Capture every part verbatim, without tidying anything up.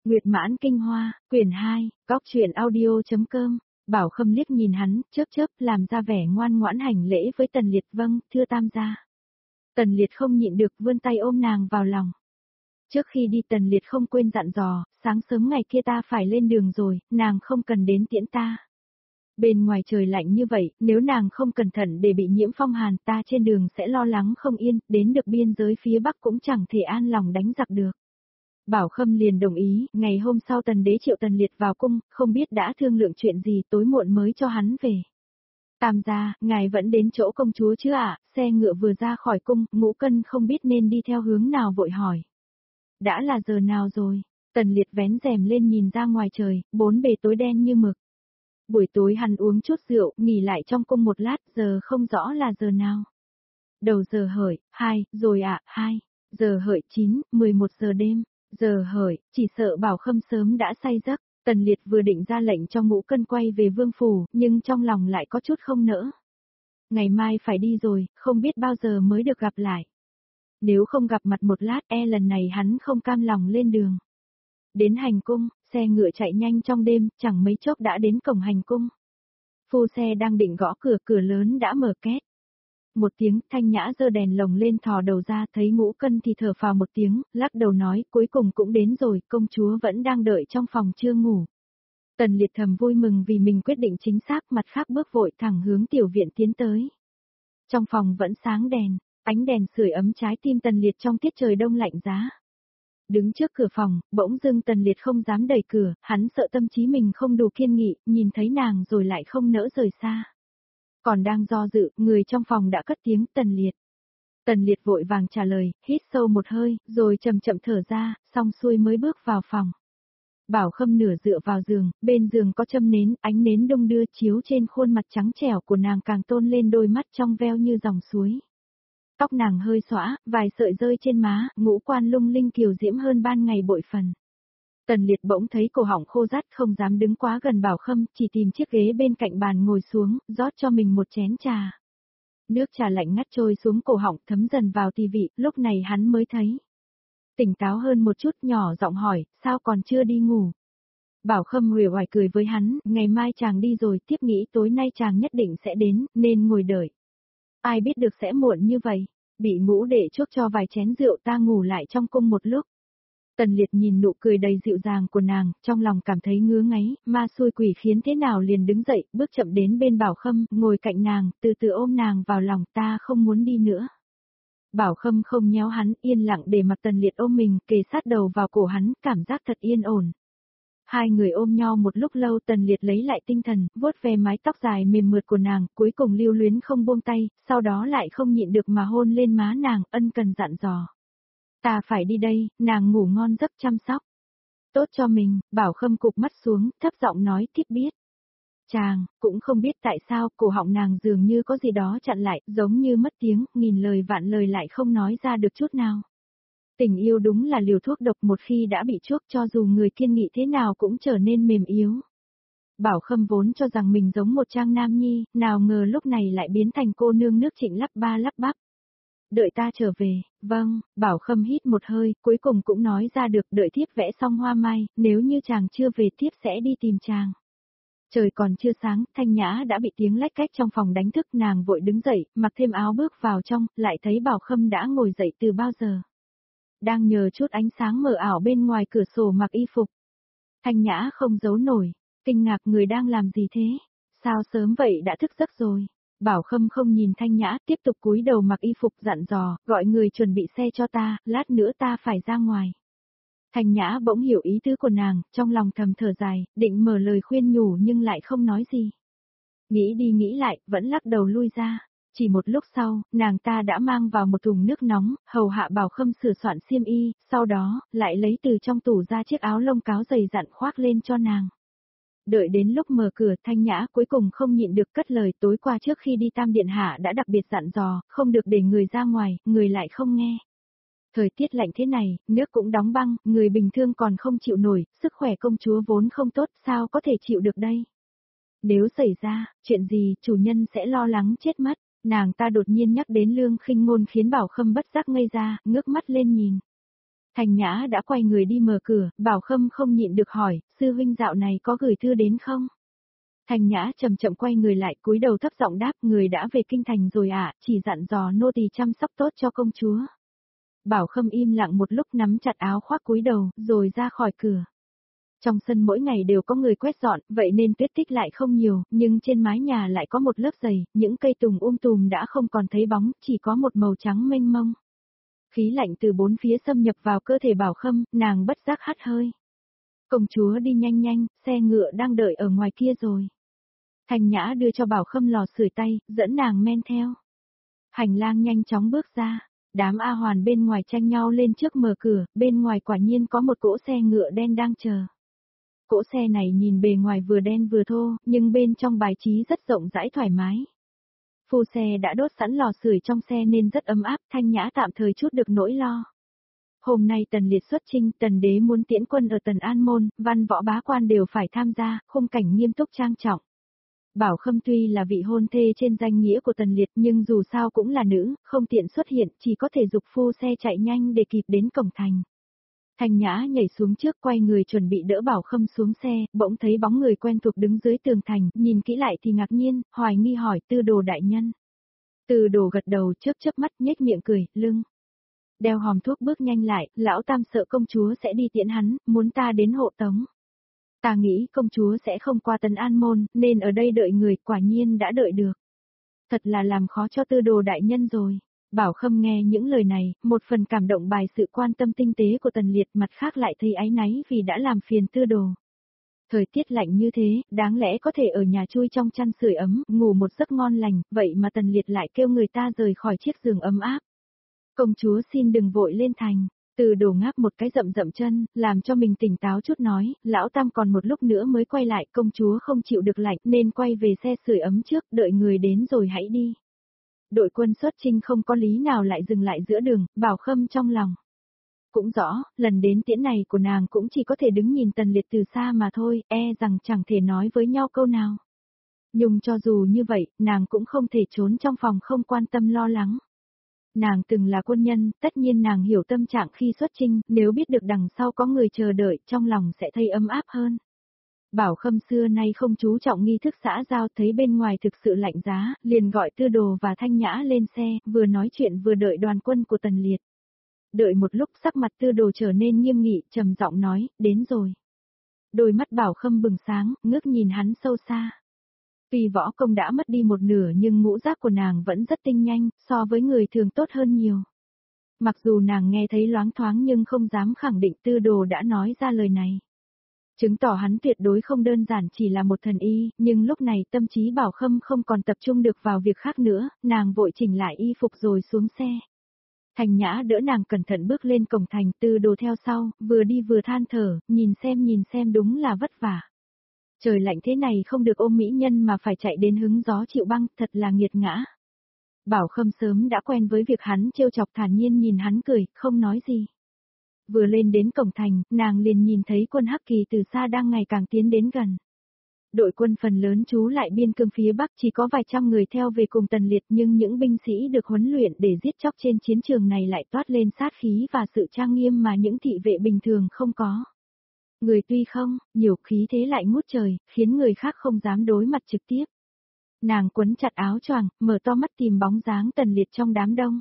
Nguyệt Mãn Kinh Hoa, quyển hai, góc truyện audio.com. Bảo Khâm liếc nhìn hắn, chớp chớp, làm ra vẻ ngoan ngoãn hành lễ với Tần Liệt. Vâng, thưa tam gia. Tần Liệt không nhịn được vươn tay ôm nàng vào lòng. Trước khi đi Tần Liệt không quên dặn dò, sáng sớm ngày kia ta phải lên đường rồi, nàng không cần đến tiễn ta. Bên ngoài trời lạnh như vậy, nếu nàng không cẩn thận để bị nhiễm phong hàn, ta trên đường sẽ lo lắng không yên, đến được biên giới phía Bắc cũng chẳng thể an lòng đánh giặc được. Bảo Khâm liền đồng ý, ngày hôm sau Tần Đế triệu Tần Liệt vào cung, không biết đã thương lượng chuyện gì, tối muộn mới cho hắn về. Tam gia, ngài vẫn đến chỗ công chúa chứ ạ? Xe ngựa vừa ra khỏi cung, Ngũ Cân không biết nên đi theo hướng nào vội hỏi. Đã là giờ nào rồi? Tần Liệt vén rèm lên nhìn ra ngoài trời, bốn bề tối đen như mực. Buổi tối hắn uống chút rượu, nghỉ lại trong cung một lát, giờ không rõ là giờ nào. Đầu giờ hợi, hai, rồi ạ, hai, giờ hợi chín, mười một giờ đêm. Giờ hởi, chỉ sợ Bảo Khâm sớm đã say giấc. Tần Liệt vừa định ra lệnh cho Ngũ Cân quay về vương phủ, nhưng trong lòng lại có chút không nỡ. Ngày mai phải đi rồi, không biết bao giờ mới được gặp lại. Nếu không gặp mặt một lát, e lần này hắn không cam lòng lên đường. Đến hành cung, xe ngựa chạy nhanh trong đêm, chẳng mấy chốc đã đến cổng hành cung. Phu xe đang định gõ cửa, cửa lớn đã mở két. Một tiếng, Thanh Nhã giơ đèn lồng lên thò đầu ra, thấy Ngũ Cân thì thở phào một tiếng, lắc đầu nói, cuối cùng cũng đến rồi, công chúa vẫn đang đợi trong phòng chưa ngủ. Tần Liệt thầm vui mừng vì mình quyết định chính xác, mặt khác bước vội thẳng hướng tiểu viện tiến tới. Trong phòng vẫn sáng đèn, ánh đèn sưởi ấm trái tim Tần Liệt trong tiết trời đông lạnh giá. Đứng trước cửa phòng, bỗng dưng Tần Liệt không dám đẩy cửa, hắn sợ tâm trí mình không đủ kiên nghị, nhìn thấy nàng rồi lại không nỡ rời xa. Còn đang do dự, người trong phòng đã cất tiếng, Tần Liệt. Tần Liệt vội vàng trả lời, hít sâu một hơi, rồi chậm chậm thở ra, xong xuôi mới bước vào phòng. Bảo Khâm nửa dựa vào giường, bên giường có châm nến, ánh nến đung đưa chiếu trên khuôn mặt trắng trẻo của nàng càng tôn lên đôi mắt trong veo như dòng suối. Tóc nàng hơi xõa, vài sợi rơi trên má, ngũ quan lung linh kiều diễm hơn ban ngày bội phần. Tần Liệt bỗng thấy cổ họng khô rát, không dám đứng quá gần Bảo Khâm, chỉ tìm chiếc ghế bên cạnh bàn ngồi xuống, rót cho mình một chén trà. Nước trà lạnh ngắt trôi xuống cổ họng, thấm dần vào tỳ vị, lúc này hắn mới thấy. Tỉnh táo hơn một chút, nhỏ giọng hỏi, sao còn chưa đi ngủ? Bảo Khâm uể oải cười với hắn, ngày mai chàng đi rồi, tiếp nghĩ tối nay chàng nhất định sẽ đến, nên ngồi đợi. Ai biết được sẽ muộn như vậy, bị Ngũ đệ chuốc cho vài chén rượu, ta ngủ lại trong cung một lúc. Tần Liệt nhìn nụ cười đầy dịu dàng của nàng, trong lòng cảm thấy ngứa ngáy, ma xui quỷ khiến thế nào liền đứng dậy, bước chậm đến bên Bảo Khâm, ngồi cạnh nàng, từ từ ôm nàng vào lòng, ta không muốn đi nữa. Bảo Khâm không nhéo hắn, yên lặng để mặc Tần Liệt ôm mình, kề sát đầu vào cổ hắn, cảm giác thật yên ổn. Hai người ôm nhau một lúc lâu, Tần Liệt lấy lại tinh thần, vuốt ve mái tóc dài mềm mượt của nàng, cuối cùng lưu luyến không buông tay, sau đó lại không nhịn được mà hôn lên má nàng, ân cần dặn dò. Ta phải đi đây, nàng ngủ ngon giấc chăm sóc. Tốt cho mình, Bảo Khâm cụp mắt xuống, thấp giọng nói, thiếp biết. Chàng, cũng không biết tại sao, cổ họng nàng dường như có gì đó chặn lại, giống như mất tiếng, nghìn lời vạn lời lại không nói ra được chút nào. Tình yêu đúng là liều thuốc độc, một khi đã bị chuốc, cho dù người kiên nghị thế nào cũng trở nên mềm yếu. Bảo Khâm vốn cho rằng mình giống một trang nam nhi, nào ngờ lúc này lại biến thành cô nương nước Trịnh lắp ba lắp bắp. Đợi ta trở về, vâng, Bảo Khâm hít một hơi, cuối cùng cũng nói ra được, đợi thiếp vẽ xong hoa mai, nếu như chàng chưa về thiếp sẽ đi tìm chàng. Trời còn chưa sáng, Thanh Nhã đã bị tiếng lách cách trong phòng đánh thức, nàng vội đứng dậy, mặc thêm áo bước vào trong, lại thấy Bảo Khâm đã ngồi dậy từ bao giờ. Đang nhờ chút ánh sáng mờ ảo bên ngoài cửa sổ mặc y phục. Thanh Nhã không giấu nổi, kinh ngạc, người đang làm gì thế? Sao sớm vậy đã thức giấc rồi? Bảo Khâm không nhìn Thanh Nhã, tiếp tục cúi đầu mặc y phục dặn dò, gọi người chuẩn bị xe cho ta, lát nữa ta phải ra ngoài. Thanh Nhã bỗng hiểu ý tứ của nàng, trong lòng thầm thở dài, định mở lời khuyên nhủ nhưng lại không nói gì. Nghĩ đi nghĩ lại, vẫn lắc đầu lui ra. Chỉ một lúc sau, nàng ta đã mang vào một thùng nước nóng, hầu hạ Bảo Khâm sửa soạn xiêm y, sau đó, lại lấy từ trong tủ ra chiếc áo lông cáo dày dặn khoác lên cho nàng. Đợi đến lúc mở cửa, Thanh Nhã cuối cùng không nhịn được cất lời, tối qua trước khi đi Tam Điện Hạ đã đặc biệt dặn dò, không được để người ra ngoài, người lại không nghe. Thời tiết lạnh thế này, nước cũng đóng băng, người bình thường còn không chịu nổi, sức khỏe công chúa vốn không tốt, sao có thể chịu được đây? Nếu xảy ra, chuyện gì, chủ nhân sẽ lo lắng chết mất. Nàng ta đột nhiên nhắc đến Lương Khinh Ngôn khiến Bảo Khâm bất giác ngây ra, ngước mắt lên nhìn. Thành Nhã đã quay người đi mở cửa, Bảo Khâm không nhịn được hỏi, sư huynh dạo này có gửi thư đến không? Thành Nhã chậm chậm quay người lại, cúi đầu thấp giọng đáp, người đã về kinh thành rồi ạ, chỉ dặn dò nô tỳ chăm sóc tốt cho công chúa. Bảo Khâm im lặng một lúc, nắm chặt áo khoác cúi đầu, rồi ra khỏi cửa. Trong sân mỗi ngày đều có người quét dọn, vậy nên tuyết tích lại không nhiều, nhưng trên mái nhà lại có một lớp dày, những cây tùng um tùm đã không còn thấy bóng, chỉ có một màu trắng mênh mông. Khí lạnh từ bốn phía xâm nhập vào cơ thể Bảo Khâm, nàng bất giác hắt hơi. Công chúa đi nhanh nhanh, xe ngựa đang đợi ở ngoài kia rồi. Thành Nhã đưa cho Bảo Khâm lò sưởi tay, dẫn nàng men theo. Hành lang nhanh chóng bước ra, đám A Hoàn bên ngoài tranh nhau lên trước mở cửa, bên ngoài quả nhiên có một cỗ xe ngựa đen đang chờ. Cỗ xe này nhìn bề ngoài vừa đen vừa thô, nhưng bên trong bài trí rất rộng rãi thoải mái. Phu xe đã đốt sẵn lò sưởi trong xe nên rất ấm áp, Thanh Nhã tạm thời chút được nỗi lo. Hôm nay Tần Liệt xuất chinh, Tần Đế muốn tiễn quân ở Tần An Môn, văn võ bá quan đều phải tham gia, khung cảnh nghiêm túc trang trọng. Bảo Khâm tuy là vị hôn thê trên danh nghĩa của Tần Liệt nhưng dù sao cũng là nữ, không tiện xuất hiện, chỉ có thể giục phu xe chạy nhanh để kịp đến cổng thành. Thanh Nhã nhảy xuống trước, quay người chuẩn bị đỡ Bảo Khâm xuống xe, bỗng thấy bóng người quen thuộc đứng dưới tường thành, nhìn kỹ lại thì ngạc nhiên, hoài nghi hỏi, Tư Đồ đại nhân. Tư Đồ gật đầu, chớp chớp mắt, nhếch miệng cười, lưng. Đeo hòm thuốc bước nhanh lại, lão tam sợ công chúa sẽ đi tiễn hắn, muốn ta đến hộ tống. Ta nghĩ công chúa sẽ không qua Tần An Môn, nên ở đây đợi người, quả nhiên đã đợi được. Thật là làm khó cho Tư Đồ đại nhân rồi. Bảo Khâm nghe những lời này, một phần cảm động bài sự quan tâm tinh tế của Tần Liệt, mặt khác lại thấy áy náy vì đã làm phiền Tư Đồ. Thời tiết lạnh như thế, đáng lẽ có thể ở nhà chui trong chăn sưởi ấm, ngủ một giấc ngon lành, vậy mà Tần Liệt lại kêu người ta rời khỏi chiếc giường ấm áp. Công chúa xin đừng vội lên thành. Tư Đồ ngáp một cái rậm rậm chân, làm cho mình tỉnh táo chút nói, lão tam còn một lúc nữa mới quay lại, công chúa không chịu được lạnh nên quay về xe sưởi ấm trước, đợi người đến rồi hãy đi. Đội quân xuất chinh không có lý nào lại dừng lại giữa đường, Bảo Khâm trong lòng. Cũng rõ, lần đến tiễn này của nàng cũng chỉ có thể đứng nhìn Tần Liệt từ xa mà thôi, e rằng chẳng thể nói với nhau câu nào. Nhưng cho dù như vậy, nàng cũng không thể trốn trong phòng không quan tâm lo lắng. Nàng từng là quân nhân, tất nhiên nàng hiểu tâm trạng khi xuất chinh, nếu biết được đằng sau có người chờ đợi, trong lòng sẽ thấy ấm áp hơn. Bảo Khâm xưa nay không chú trọng nghi thức xã giao, thấy bên ngoài thực sự lạnh giá, liền gọi Tư Đồ và Thanh Nhã lên xe, vừa nói chuyện vừa đợi đoàn quân của Tần Liệt. Đợi một lúc sắc mặt Tư Đồ trở nên nghiêm nghị, trầm giọng nói, đến rồi. Đôi mắt Bảo Khâm bừng sáng, ngước nhìn hắn sâu xa. Tuy võ công đã mất đi một nửa nhưng ngũ giác của nàng vẫn rất tinh nhanh, so với người thường tốt hơn nhiều. Mặc dù nàng nghe thấy loáng thoáng nhưng không dám khẳng định Tư Đồ đã nói ra lời này. Chứng tỏ hắn tuyệt đối không đơn giản chỉ là một thần y, nhưng lúc này tâm trí Bảo Khâm không còn tập trung được vào việc khác nữa, nàng vội chỉnh lại y phục rồi xuống xe. Thành Nhã đỡ nàng cẩn thận bước lên cổng thành, Tư Đồ theo sau, vừa đi vừa than thở, nhìn xem nhìn xem đúng là vất vả. Trời lạnh thế này không được ôm mỹ nhân mà phải chạy đến hứng gió chịu băng, thật là nghiệt ngã. Bảo Khâm sớm đã quen với việc hắn trêu chọc, thản nhiên nhìn hắn cười, không nói gì. Vừa lên đến cổng thành, nàng liền nhìn thấy quân Hắc Kỳ từ xa đang ngày càng tiến đến gần. Đội quân phần lớn trú lại biên cương phía Bắc, chỉ có vài trăm người theo về cùng Tần Liệt, nhưng những binh sĩ được huấn luyện để giết chóc trên chiến trường này lại toát lên sát khí và sự trang nghiêm mà những thị vệ bình thường không có. Người tuy không, nhiều khí thế lại ngút trời, khiến người khác không dám đối mặt trực tiếp. Nàng quấn chặt áo choàng, mở to mắt tìm bóng dáng Tần Liệt trong đám đông.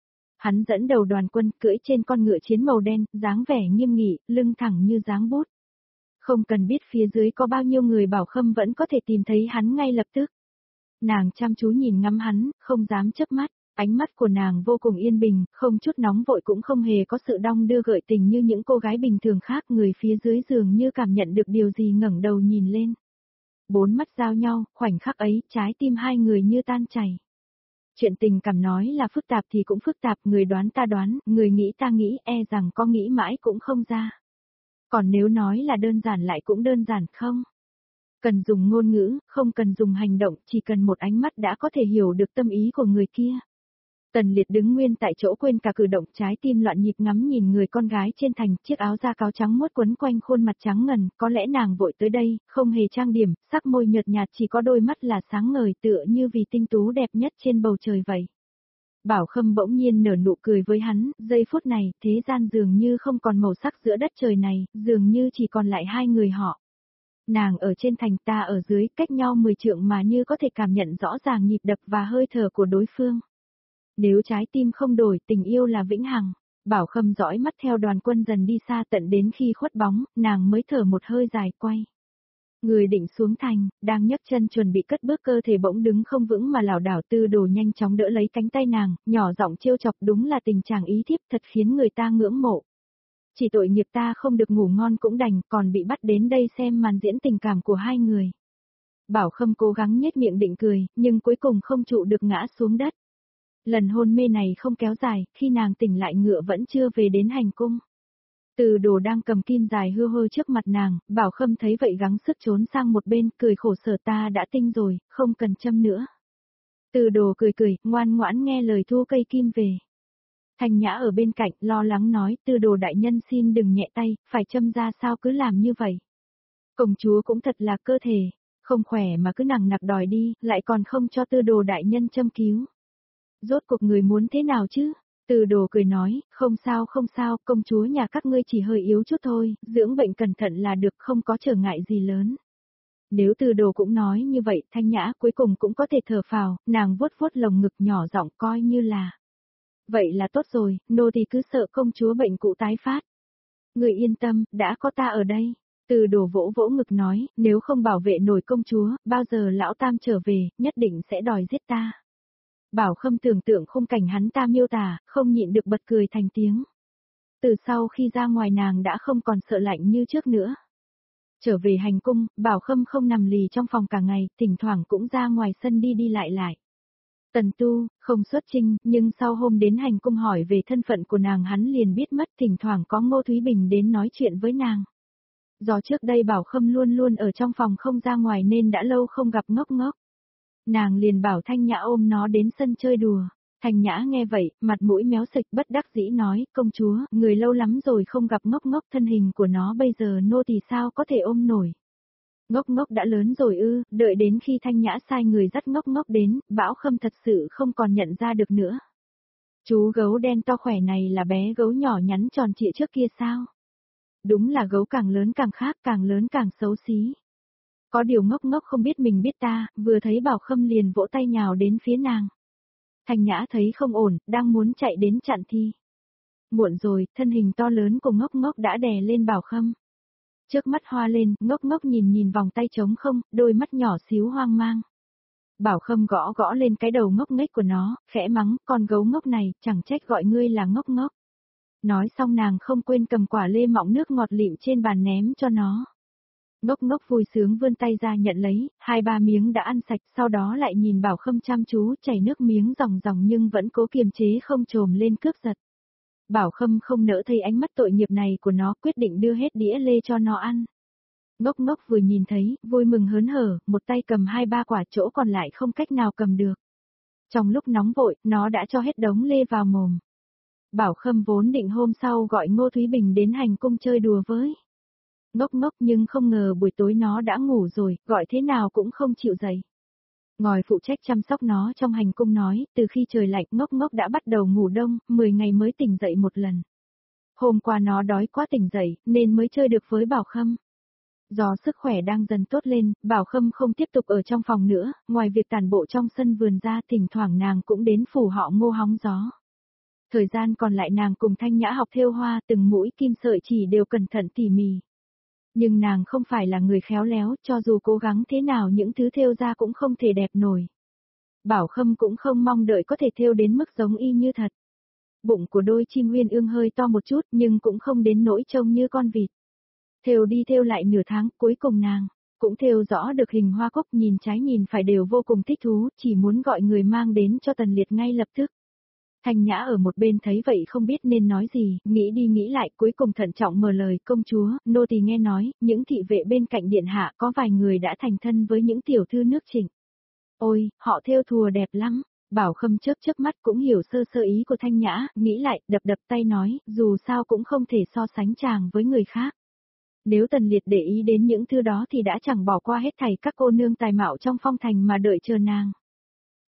Hắn dẫn đầu đoàn quân, cưỡi trên con ngựa chiến màu đen, dáng vẻ nghiêm nghị, lưng thẳng như dáng bút. Không cần biết phía dưới có bao nhiêu người, Bảo Khâm vẫn có thể tìm thấy hắn ngay lập tức. Nàng chăm chú nhìn ngắm hắn, không dám chớp mắt, ánh mắt của nàng vô cùng yên bình, không chút nóng vội cũng không hề có sự đong đưa gợi tình như những cô gái bình thường khác, người phía dưới dường như cảm nhận được điều gì ngẩng đầu nhìn lên. Bốn mắt giao nhau, khoảnh khắc ấy, trái tim hai người như tan chảy. Chuyện tình cảm nói là phức tạp thì cũng phức tạp, người đoán ta đoán, người nghĩ ta nghĩ, e rằng có nghĩ mãi cũng không ra. Còn nếu nói là đơn giản lại cũng đơn giản không? Cần dùng ngôn ngữ, không cần dùng hành động, chỉ cần một ánh mắt đã có thể hiểu được tâm ý của người kia. Tần Liệt đứng nguyên tại chỗ quên cả cử động, trái tim loạn nhịp ngắm nhìn người con gái trên thành, chiếc áo da cáo trắng muốt quấn quanh khuôn mặt trắng ngần, có lẽ nàng vội tới đây, không hề trang điểm, sắc môi nhợt nhạt, chỉ có đôi mắt là sáng ngời tựa như vì tinh tú đẹp nhất trên bầu trời vậy. Bảo Khâm bỗng nhiên nở nụ cười với hắn, giây phút này, thế gian dường như không còn màu sắc giữa đất trời này, dường như chỉ còn lại hai người họ. Nàng ở trên thành, ta ở dưới, cách nhau mười trượng mà như có thể cảm nhận rõ ràng nhịp đập và hơi thở của đối phương. Nếu trái tim không đổi, tình yêu là vĩnh hằng. Bảo Khâm dõi mắt theo đoàn quân dần đi xa, tận đến khi khuất bóng, nàng mới thở một hơi dài quay. Người định xuống thành, đang nhấc chân chuẩn bị cất bước, cơ thể bỗng đứng không vững mà lảo đảo. Tư Đồ nhanh chóng đỡ lấy cánh tay nàng, nhỏ giọng trêu chọc, đúng là tình trạng ý thiếp thật khiến người ta ngưỡng mộ. Chỉ tội nghiệp ta không được ngủ ngon cũng đành, còn bị bắt đến đây xem màn diễn tình cảm của hai người. Bảo Khâm cố gắng nhếch miệng định cười, nhưng cuối cùng không trụ được ngã xuống đất. Lần hôn mê này không kéo dài, khi nàng tỉnh lại ngựa vẫn chưa về đến hành cung. Từ Đồ đang cầm kim dài hư hôi trước mặt nàng, Bảo Khâm thấy vậy gắng sức trốn sang một bên, cười khổ sở, ta đã tinh rồi, không cần châm nữa. Từ Đồ cười cười, ngoan ngoãn nghe lời thu cây kim về. Thanh Nhã ở bên cạnh lo lắng nói, Tư Đồ đại nhân xin đừng nhẹ tay, phải châm ra sao cứ làm như vậy. Công chúa cũng thật là cơ thể, không khỏe mà cứ nằng nặc đòi đi, lại còn không cho Tư Đồ đại nhân châm cứu. Rốt cuộc người muốn thế nào chứ? Từ Đồ cười nói, không sao không sao, công chúa nhà các ngươi chỉ hơi yếu chút thôi, dưỡng bệnh cẩn thận là được, không có trở ngại gì lớn. Nếu Từ Đồ cũng nói như vậy, Thanh Nhã cuối cùng cũng có thể thở phào, nàng vuốt vuốt lồng ngực nhỏ giọng coi như là. Vậy là tốt rồi, nô thì cứ sợ công chúa bệnh cũ tái phát. Người yên tâm, đã có ta ở đây. Từ Đồ vỗ vỗ ngực nói, nếu không bảo vệ nổi công chúa, bao giờ lão tam trở về, nhất định sẽ đòi giết ta. Bảo Khâm tưởng tượng khung cảnh hắn ta miêu tả, không nhịn được bật cười thành tiếng. Từ sau khi ra ngoài nàng đã không còn sợ lạnh như trước nữa. Trở về hành cung, Bảo Khâm không nằm lì trong phòng cả ngày, thỉnh thoảng cũng ra ngoài sân đi đi lại lại. Tần tu, không xuất trinh, nhưng sau hôm đến hành cung hỏi về thân phận của nàng hắn liền biết mất, thỉnh thoảng có Ngô Thúy Bình đến nói chuyện với nàng. Do trước đây Bảo Khâm luôn luôn ở trong phòng không ra ngoài nên đã lâu không gặp Ngốc Ngốc. Nàng liền bảo Thanh Nhã ôm nó đến sân chơi đùa. Thanh Nhã nghe vậy, mặt mũi méo xệch bất đắc dĩ nói, công chúa, người lâu lắm rồi không gặp Ngốc Ngốc, thân hình của nó bây giờ nô thì sao có thể ôm nổi. Ngốc Ngốc đã lớn rồi ư, đợi đến khi Thanh Nhã sai người dắt Ngốc Ngốc đến, Bảo Khâm thật sự không còn nhận ra được nữa. Chú gấu đen to khỏe này là bé gấu nhỏ nhắn tròn trịa trước kia sao? Đúng là gấu càng lớn càng khác, càng lớn càng xấu xí. Có điều Ngốc Ngốc không biết mình biết ta, vừa thấy Bảo Khâm liền vỗ tay nhào đến phía nàng. Thanh Nhã thấy không ổn, đang muốn chạy đến chặn thi. Muộn rồi, thân hình to lớn của Ngốc Ngốc đã đè lên Bảo Khâm. Trước mắt hoa lên, Ngốc Ngốc nhìn nhìn vòng tay trống không, đôi mắt nhỏ xíu hoang mang. Bảo Khâm gõ gõ lên cái đầu ngốc nghếch của nó, khẽ mắng, con gấu ngốc này, chẳng trách gọi ngươi là Ngốc Ngốc. Nói xong nàng không quên cầm quả lê mọng nước ngọt lịm trên bàn ném cho nó. Ngốc Ngốc vui sướng vươn tay ra nhận lấy, hai ba miếng đã ăn sạch, sau đó lại nhìn Bảo Khâm chăm chú, chảy nước miếng ròng ròng nhưng vẫn cố kiềm chế không trồm lên cướp giật. Bảo Khâm không nỡ thấy ánh mắt tội nghiệp này của nó, quyết định đưa hết đĩa lê cho nó ăn. Ngốc Ngốc vừa nhìn thấy, vui mừng hớn hở, một tay cầm hai ba quả, chỗ còn lại không cách nào cầm được. Trong lúc nóng vội, nó đã cho hết đống lê vào mồm. Bảo Khâm vốn định hôm sau gọi Ngô Thúy Bình đến hành cung chơi đùa với Ngốc Ngốc, nhưng không ngờ buổi tối nó đã ngủ rồi, gọi thế nào cũng không chịu dậy. Ngòi phụ trách chăm sóc nó trong hành cung nói, từ khi trời lạnh Ngốc Ngốc đã bắt đầu ngủ đông, mười ngày mới tỉnh dậy một lần. Hôm qua nó đói quá tỉnh dậy, nên mới chơi được với Bảo Khâm. Do sức khỏe đang dần tốt lên, Bảo Khâm không tiếp tục ở trong phòng nữa, ngoài việc tản bộ trong sân vườn ra, thỉnh thoảng nàng cũng đến phủ họ Ngô hóng gió. Thời gian còn lại nàng cùng Thanh Nhã học thêu hoa, từng mũi kim sợi chỉ đều cẩn thận tỉ mỉ. Nhưng nàng không phải là người khéo léo, cho dù cố gắng thế nào những thứ thêu ra cũng không thể đẹp nổi. Bảo Khâm cũng không mong đợi có thể thêu đến mức giống y như thật. Bụng của đôi chim uyên ương hơi to một chút nhưng cũng không đến nỗi trông như con vịt. Thêu đi thêu lại nửa tháng, cuối cùng nàng cũng thêu rõ được hình hoa cúc, nhìn trái nhìn phải đều vô cùng thích thú, chỉ muốn gọi người mang đến cho Tần Liệt ngay lập tức. Thanh Nhã ở một bên thấy vậy không biết nên nói gì, nghĩ đi nghĩ lại cuối cùng thận trọng mở lời, công chúa, nô tỳ nghe nói, những thị vệ bên cạnh điện hạ có vài người đã thành thân với những tiểu thư nước Trịnh. Ôi, họ thêu thùa đẹp lắm. Bảo Khâm chớp chớp mắt cũng hiểu sơ sơ ý của Thanh Nhã, nghĩ lại, đập đập tay nói, dù sao cũng không thể so sánh chàng với người khác. Nếu Tần Liệt để ý đến những thứ đó thì đã chẳng bỏ qua hết thảy các cô nương tài mạo trong phong thành mà đợi chờ nàng.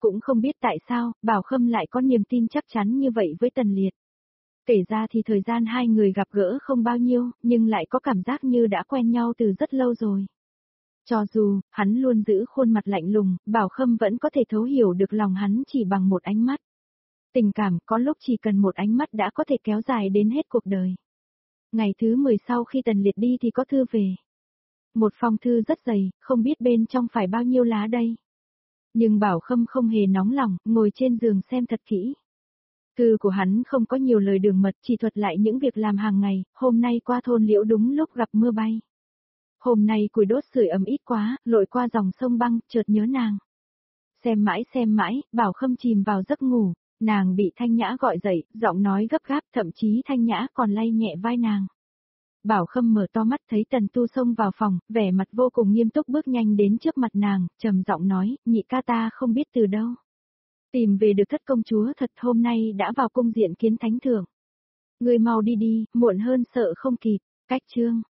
Cũng không biết tại sao, Bảo Khâm lại có niềm tin chắc chắn như vậy với Tần Liệt. Kể ra thì thời gian hai người gặp gỡ không bao nhiêu, nhưng lại có cảm giác như đã quen nhau từ rất lâu rồi. Cho dù, hắn luôn giữ khuôn mặt lạnh lùng, Bảo Khâm vẫn có thể thấu hiểu được lòng hắn chỉ bằng một ánh mắt. Tình cảm có lúc chỉ cần một ánh mắt đã có thể kéo dài đến hết cuộc đời. Ngày thứ mười sau khi Tần Liệt đi thì có thư về. Một phong thư rất dày, không biết bên trong phải bao nhiêu lá đây. Nhưng Bảo Khâm không hề nóng lòng, ngồi trên giường xem thật kỹ. Thư của hắn không có nhiều lời đường mật, chỉ thuật lại những việc làm hàng ngày, hôm nay qua thôn Liễu đúng lúc gặp mưa bay. Hôm nay củi đốt sưởi ấm ít quá, lội qua dòng sông băng, chợt nhớ nàng. Xem mãi xem mãi, Bảo Khâm chìm vào giấc ngủ, nàng bị Thanh Nhã gọi dậy, giọng nói gấp gáp, thậm chí Thanh Nhã còn lay nhẹ vai nàng. Bảo Khâm mở to mắt thấy Tần Tu xông vào phòng, vẻ mặt vô cùng nghiêm túc bước nhanh đến trước mặt nàng, trầm giọng nói, nhị ca ta không biết từ đâu. Tìm về được thất công chúa thật, hôm nay đã vào cung diện kiến thánh thượng. Người mau đi đi, muộn hơn sợ không kịp. Cách chương